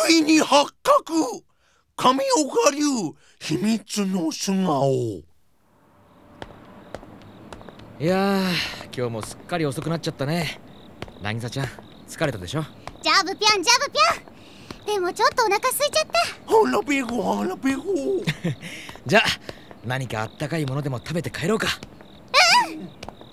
ついに発覚。神岡流秘密の素顔。 いや今日もすっかり遅くなっちゃったね。渚ちゃん疲れたでしょ。 ジャブピャンジャブピャン。でもちょっとお腹空いちゃった。 腹ペコ腹ペコじゃあ何かあったかいものでも食べて帰ろうか。 あれね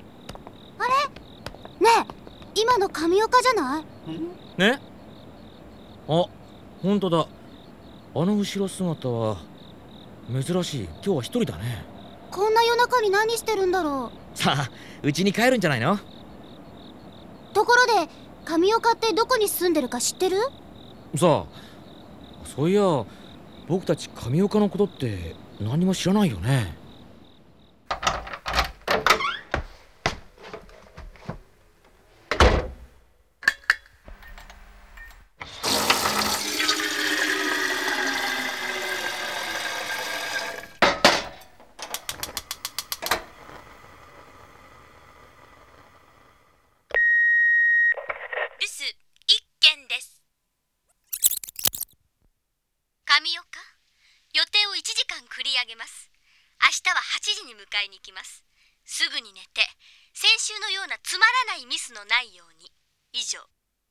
え、今の神岡じゃない？ ね、あ、ほんとだ。あの後ろ姿は珍しい。今日は一人だね。 こんな夜中に何してるんだろう。 さあうちに帰るんじゃないの。 ところで神岡ってどこに住んでるか知ってる？ さあそういや僕たち神岡のことって何も知らないよね。 留守一件です。神岡、予定を1時間繰り上げます。明日は8時に迎えに行きます。すぐに寝て、先週のようなつまらないミスのないように。以上。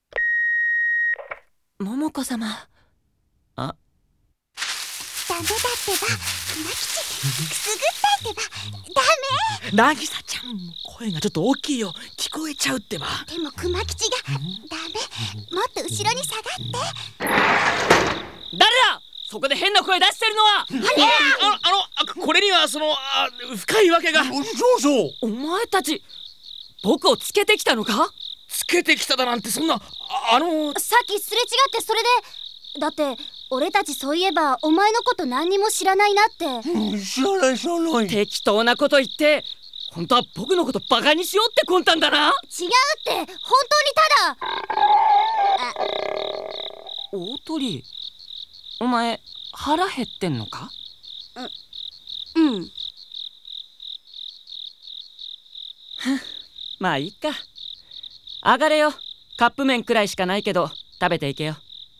桃子様。あ、 ダメだってば、熊吉くすぐったいってば。ダメ。 渚ちゃん声がちょっと大きいよ。聞こえちゃうってば。 でも熊吉がダメ。もっと後ろに下がって。 誰だそこで変な声出してるのは。 これには深いわけが。 そうそう。 お前たち僕をつけてきたのか？ つけてきただなんてそんな。 さっきすれ違ってそれで。だって俺たちそういえばお前のこと何にも知らないなって。 知らない知らない。 適当なこと言って本当は僕のことバカにしようって魂胆だな。 違うって本当にただ。 大鳥、お前腹減ってんのか？ うん。 まあいいか。上がれよ。カップ麺くらいしかないけど食べていけよ。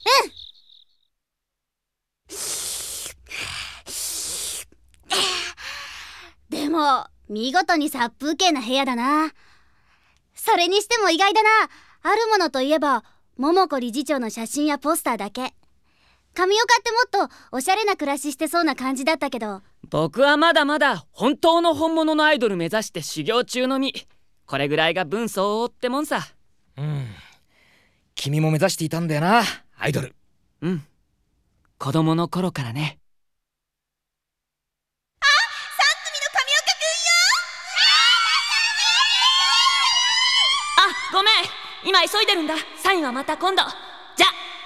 でも見事に殺風景な部屋だな。それにしても意外だな。あるものといえば桃子理事長の写真やポスターだけ。神岡ってもっとおしゃれな暮らししてそうな感じだったけど。 僕はまだまだ本当の本物のアイドル目指して修行中の身。これぐらいが分相応ってもんさ。 君も目指していたんだよな、アイドル。 うん、子供の頃からね。あ、ごめん、今急いでるんだ。サインはまた今度。じゃ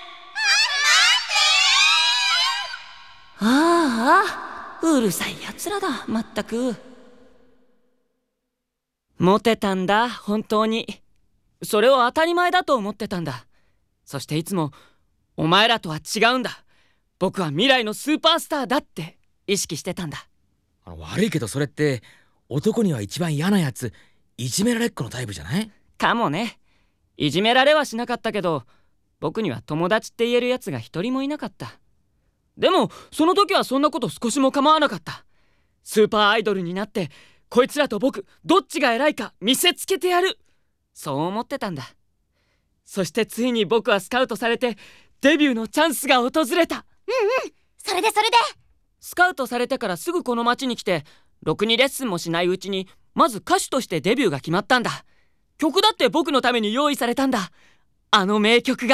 あうるさいやつらだ。まったくモテたんだ本当に。それを当たり前だと思ってたんだ。そしていつもお前らとは違うんだ、僕は未来のスーパースターだって意識してたんだ。 悪いけどそれって男には一番嫌なやつ、いじめられっ子のタイプじゃない？ かもね。いじめられはしなかったけど僕には友達って言えるやつが一人もいなかった。でもその時はそんなこと少しも構わなかった。スーパーアイドルになってこいつらと僕どっちが偉いか見せつけてやる、そう思ってたんだ。そしてついに僕はスカウトされてデビューのチャンスが訪れた。 それでスカウトされてからすぐこの町に来てろくにレッスンもしないうちにまず歌手としてデビューが決まったんだ。曲だって僕のために用意されたんだ。あの名曲が。